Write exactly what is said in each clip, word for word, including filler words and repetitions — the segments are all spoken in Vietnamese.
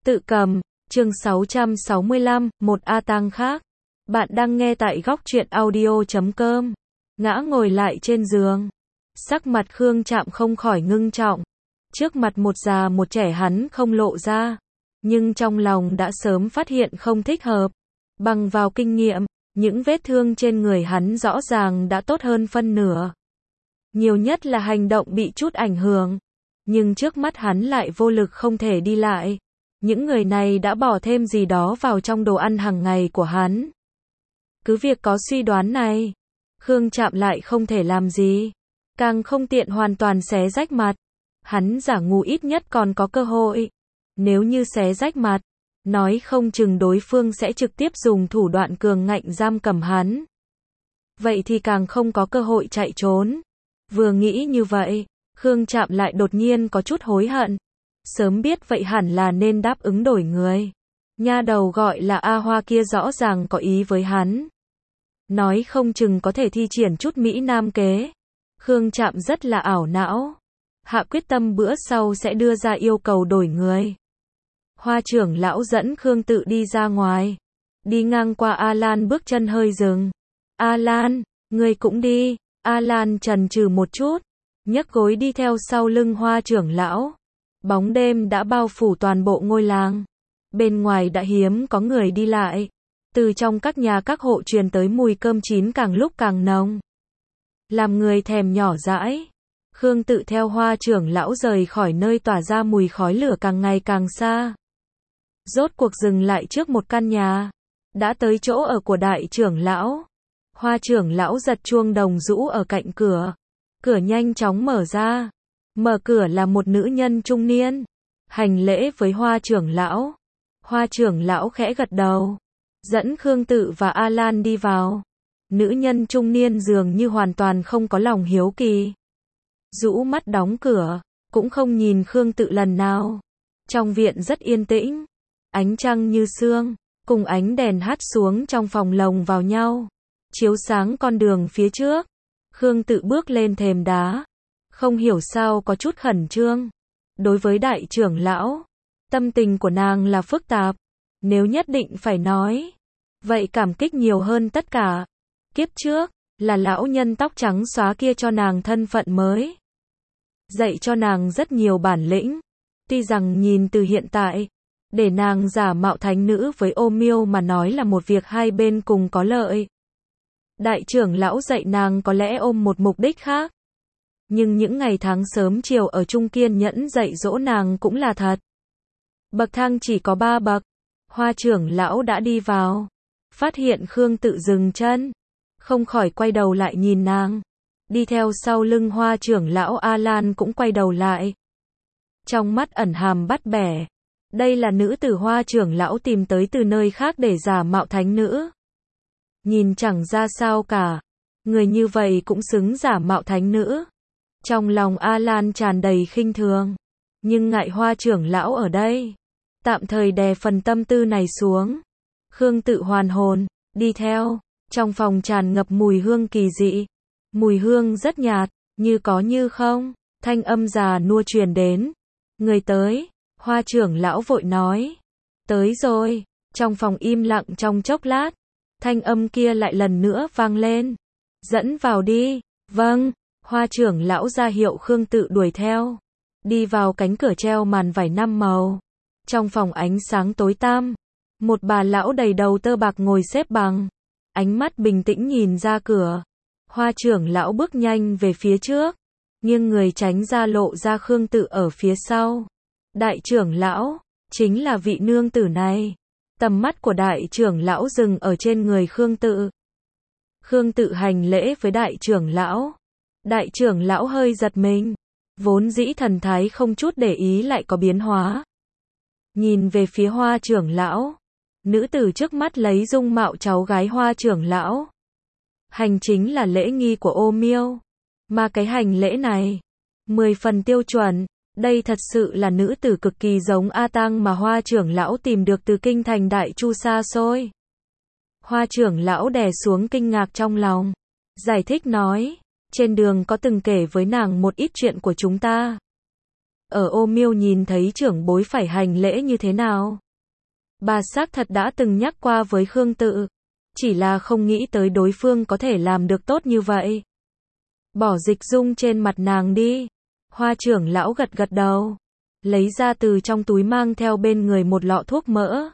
Tự cầm, chương sáu trăm sáu mươi lăm, một A Tang khác. Bạn đang nghe tại góc truyện audio chấm com. Ngã ngồi lại trên giường. Sắc mặt Khương Trạm không khỏi ngưng trọng. Trước mặt một già một trẻ hắn không lộ ra. Nhưng trong lòng đã sớm phát hiện không thích hợp. Bằng vào kinh nghiệm, những vết thương trên người hắn rõ ràng đã tốt hơn phân nửa. Nhiều nhất là hành động bị chút ảnh hưởng. Nhưng trước mắt hắn lại vô lực không thể đi lại. Những người này đã bỏ thêm gì đó vào trong đồ ăn hàng ngày của hắn. Cứ việc có suy đoán này, Khương Trạm lại không thể làm gì. Càng không tiện hoàn toàn xé rách mặt. Hắn giả ngu ít nhất còn có cơ hội. Nếu như xé rách mặt, nói không chừng đối phương sẽ trực tiếp dùng thủ đoạn cường ngạnh giam cầm hắn. Vậy thì càng không có cơ hội chạy trốn. Vừa nghĩ như vậy, Khương Trạm lại đột nhiên có chút hối hận. Sớm biết vậy hẳn là nên đáp ứng đổi người. Nha đầu gọi là A Hoa kia rõ ràng có ý với hắn. Nói không chừng có thể thi triển chút Mỹ Nam kế. Khương Trạm rất là ảo não. Hạ quyết tâm bữa sau sẽ đưa ra yêu cầu đổi người. Hoa trưởng lão dẫn Khương Tự đi ra ngoài. Đi ngang qua A Lan bước chân hơi dừng. A Lan, ngươi cũng đi. A Lan chần chừ một chút. Nhấc gối đi theo sau lưng Hoa trưởng lão. Bóng đêm đã bao phủ toàn bộ ngôi làng. Bên ngoài đã hiếm có người đi lại. Từ trong các nhà các hộ truyền tới mùi cơm chín càng lúc càng nồng. Làm người thèm nhỏ dãi. Khương Tự theo Hoa trưởng lão rời khỏi nơi tỏa ra mùi khói lửa càng ngày càng xa. Rốt cuộc dừng lại trước một căn nhà. Đã tới chỗ ở của đại trưởng lão. Hoa trưởng lão giật chuông đồng rũ ở cạnh cửa. Cửa nhanh chóng mở ra. Mở cửa là một nữ nhân trung niên. Hành lễ với Hoa trưởng lão. Hoa trưởng lão khẽ gật đầu. Dẫn Khương Tự và A Lan đi vào. Nữ nhân trung niên dường như hoàn toàn không có lòng hiếu kỳ. Rũ mắt đóng cửa. Cũng không nhìn Khương Tự lần nào. Trong viện rất yên tĩnh. Ánh trăng như sương. Cùng ánh đèn hắt xuống trong phòng lồng vào nhau. Chiếu sáng con đường phía trước. Khương Tự bước lên thềm đá. Không hiểu sao có chút khẩn trương. Đối với đại trưởng lão, tâm tình của nàng là phức tạp. Nếu nhất định phải nói, vậy cảm kích nhiều hơn tất cả. Kiếp trước, là lão nhân tóc trắng xóa kia cho nàng thân phận mới. Dạy cho nàng rất nhiều bản lĩnh. Tuy rằng nhìn từ hiện tại, để nàng giả mạo thánh nữ với Ô Miêu mà nói là một việc hai bên cùng có lợi. Đại trưởng lão dạy nàng có lẽ ôm một mục đích khác. Nhưng những ngày tháng sớm chiều ở chung kiên nhẫn dạy dỗ nàng cũng là thật. Bậc thang chỉ có ba bậc. Hoa trưởng lão đã đi vào. Phát hiện Khương Tự dừng chân. Không khỏi quay đầu lại nhìn nàng. Đi theo sau lưng Hoa trưởng lão A Lan cũng quay đầu lại. Trong mắt ẩn hàm bắt bẻ. Đây là nữ tử Hoa trưởng lão tìm tới từ nơi khác để giả mạo thánh nữ. Nhìn chẳng ra sao cả. Người như vậy cũng xứng giả mạo thánh nữ. Trong lòng A Lan tràn đầy khinh thường. Nhưng ngại Hoa trưởng lão ở đây. Tạm thời đè phần tâm tư này xuống. Khương Tự hoàn hồn, đi theo. Trong phòng tràn ngập mùi hương kỳ dị. Mùi hương rất nhạt, như có như không. Thanh âm già nua truyền đến. Người tới, Hoa trưởng lão vội nói. Tới rồi. Trong phòng im lặng trong chốc lát. Thanh âm kia lại lần nữa vang lên. Dẫn vào đi. Vâng. Hoa trưởng lão ra hiệu Khương Tự đuổi theo. Đi vào cánh cửa treo màn vải năm màu. Trong phòng ánh sáng tối tăm. Một bà lão đầy đầu tơ bạc ngồi xếp bằng. Ánh mắt bình tĩnh nhìn ra cửa. Hoa trưởng lão bước nhanh về phía trước. Nghiêng người tránh ra lộ ra Khương Tự ở phía sau. Đại trưởng lão, chính là vị nương tử này. Tầm mắt của đại trưởng lão dừng ở trên người Khương Tự. Khương Tự hành lễ với đại trưởng lão. Đại trưởng lão hơi giật mình. Vốn dĩ thần thái không chút để ý lại có biến hóa. Nhìn về phía Hoa trưởng lão. Nữ tử trước mắt lấy dung mạo cháu gái Hoa trưởng lão. Hành chính là lễ nghi của Ô Miêu. Mà cái hành lễ này, mười phần tiêu chuẩn. Đây thật sự là nữ tử cực kỳ giống A Tang mà Hoa trưởng lão tìm được từ kinh thành Đại Chu xa xôi. Hoa trưởng lão đè xuống kinh ngạc trong lòng. Giải thích nói. Trên đường có từng kể với nàng một ít chuyện của chúng ta. ở Ô Miêu nhìn thấy trưởng bối phải hành lễ như thế nào. Bà xác thật đã từng nhắc qua với Khương Tự, chỉ là không nghĩ tới đối phương có thể làm được tốt như vậy. Bỏ dịch dung trên mặt nàng đi. Hoa trưởng lão gật gật đầu, lấy ra từ trong túi mang theo bên người một lọ thuốc mỡ.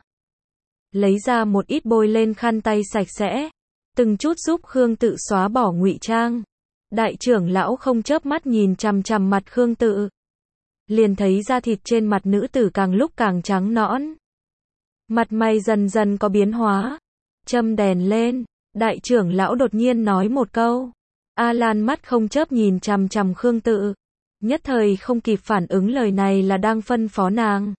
Lấy ra một ít bôi lên khăn tay sạch sẽ, từng chút giúp Khương Tự xóa bỏ ngụy trang. Đại trưởng lão không chớp mắt nhìn chằm chằm mặt Khương Tự. Liền thấy da thịt trên mặt nữ tử càng lúc càng trắng nõn. Mặt mày dần dần có biến hóa. Châm đèn lên, đại trưởng lão đột nhiên nói một câu. A Lan mắt không chớp nhìn chằm chằm Khương Tự. Nhất thời không kịp phản ứng lời này là đang phân phó nàng.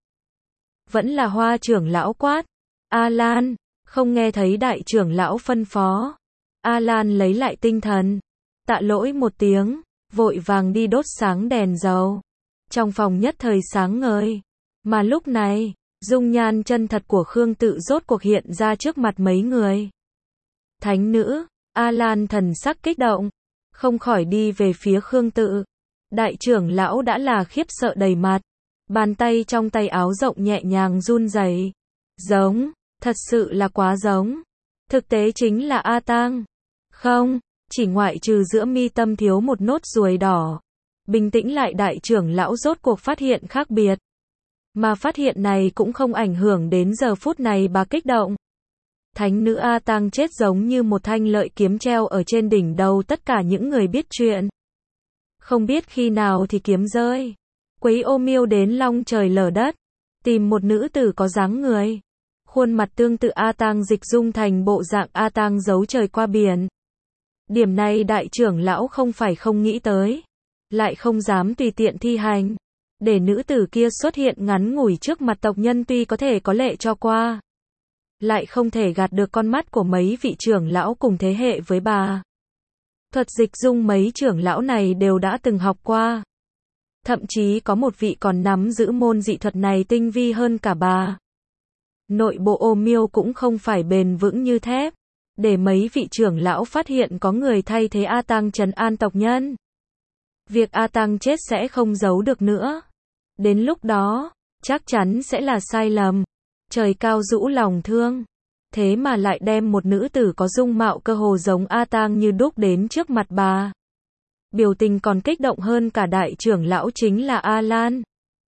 Vẫn là Hoa trưởng lão quát. A Lan, không nghe thấy đại trưởng lão phân phó. A Lan lấy lại tinh thần. Tạ lỗi một tiếng, vội vàng đi đốt sáng đèn dầu. Trong phòng nhất thời sáng ngời. Mà lúc này, dung nhan chân thật của Khương Tự rốt cuộc hiện ra trước mặt mấy người. Thánh nữ, A Lan thần sắc kích động, không khỏi đi về phía Khương Tự. Đại trưởng lão đã là khiếp sợ đầy mặt. Bàn tay trong tay áo rộng nhẹ nhàng run rẩy. Giống, thật sự là quá giống. Thực tế chính là A Tang. Không, chỉ ngoại trừ giữa mi tâm thiếu một nốt ruồi đỏ. Bình tĩnh lại đại trưởng lão rốt cuộc phát hiện khác biệt. Mà phát hiện này cũng không ảnh hưởng đến giờ phút này bà kích động. Thánh nữ A Tang chết giống như một thanh lợi kiếm treo ở trên đỉnh đầu tất cả những người biết chuyện. Không biết khi nào thì kiếm rơi. Quấy Ô Miêu đến long trời lở đất. Tìm một nữ tử có dáng người. Khuôn mặt tương tự A Tang dịch dung thành bộ dạng A Tang giấu trời qua biển. Điểm này đại trưởng lão không phải không nghĩ tới. Lại không dám tùy tiện thi hành. Để nữ tử kia xuất hiện ngắn ngủi trước mặt tộc nhân tuy có thể có lệ cho qua. Lại không thể gạt được con mắt của mấy vị trưởng lão cùng thế hệ với bà. Thuật dịch dung mấy trưởng lão này đều đã từng học qua. Thậm chí có một vị còn nắm giữ môn dị thuật này tinh vi hơn cả bà. Nội bộ Ô Miêu cũng không phải bền vững như thép. Để mấy vị trưởng lão phát hiện có người thay thế A Tang trấn an tộc nhân. Việc A Tang chết sẽ không giấu được nữa. Đến lúc đó, chắc chắn sẽ là sai lầm. Trời cao rũ lòng thương. Thế mà lại đem một nữ tử có dung mạo cơ hồ giống A Tang như đúc đến trước mặt bà. Biểu tình còn kích động hơn cả đại trưởng lão chính là A Lan.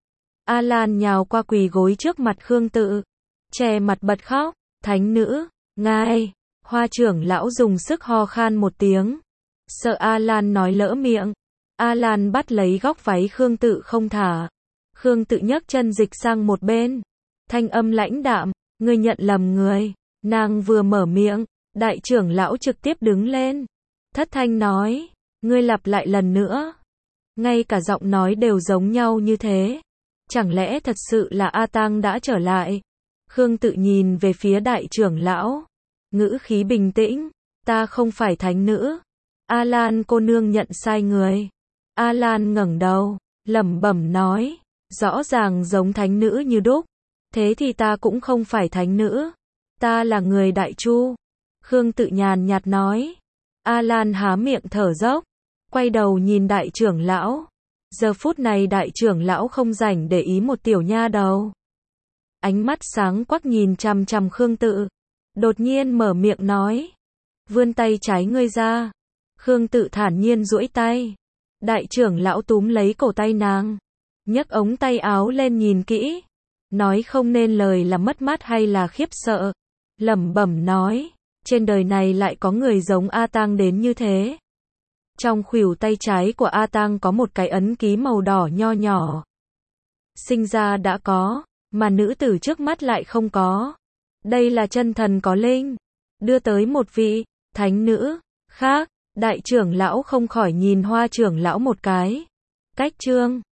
A Lan nhào qua quỳ gối trước mặt Khương Tự. Che mặt bật khóc. Thánh nữ, ngài. Hoa trưởng lão dùng sức ho khan một tiếng. Sợ A Lan nói lỡ miệng. A Lan bắt lấy góc váy Khương Tự không thả. Khương Tự nhấc chân dịch sang một bên. Thanh âm lãnh đạm, ngươi nhận lầm người. Nàng vừa mở miệng, đại trưởng lão trực tiếp đứng lên. Thất thanh nói, ngươi lặp lại lần nữa. Ngay cả giọng nói đều giống nhau như thế. Chẳng lẽ thật sự là A Tang đã trở lại? Khương Tự nhìn về phía đại trưởng lão. Ngữ khí bình tĩnh, ta không phải thánh nữ. A Lan cô nương nhận sai người. A Lan ngẩng đầu, lẩm bẩm nói, rõ ràng giống thánh nữ như đúc. Thế thì ta cũng không phải thánh nữ. Ta là người Đại Chu. Khương Tự nhàn nhạt nói. A Lan há miệng thở dốc, quay đầu nhìn đại trưởng lão. Giờ phút này đại trưởng lão không rảnh để ý một tiểu nha đầu. Ánh mắt sáng quắc nhìn chằm chằm Khương Tự. Đột nhiên mở miệng nói. Vươn tay trái ngươi ra. Khương Tự thản nhiên duỗi tay. Đại trưởng lão túm lấy cổ tay nàng. Nhấc ống tay áo lên nhìn kỹ. Nói không nên lời là mất mát hay là khiếp sợ. Lẩm bẩm nói. Trên đời này lại có người giống A Tang đến như thế. Trong khuỷu tay trái của A Tang có một cái ấn ký màu đỏ nho nhỏ. Sinh ra đã có, mà nữ tử trước mắt lại không có. Đây là chân thần có linh. Đưa tới một vị thánh nữ khác. Đại trưởng lão không khỏi nhìn Hoa trưởng lão một cái. Cách trương.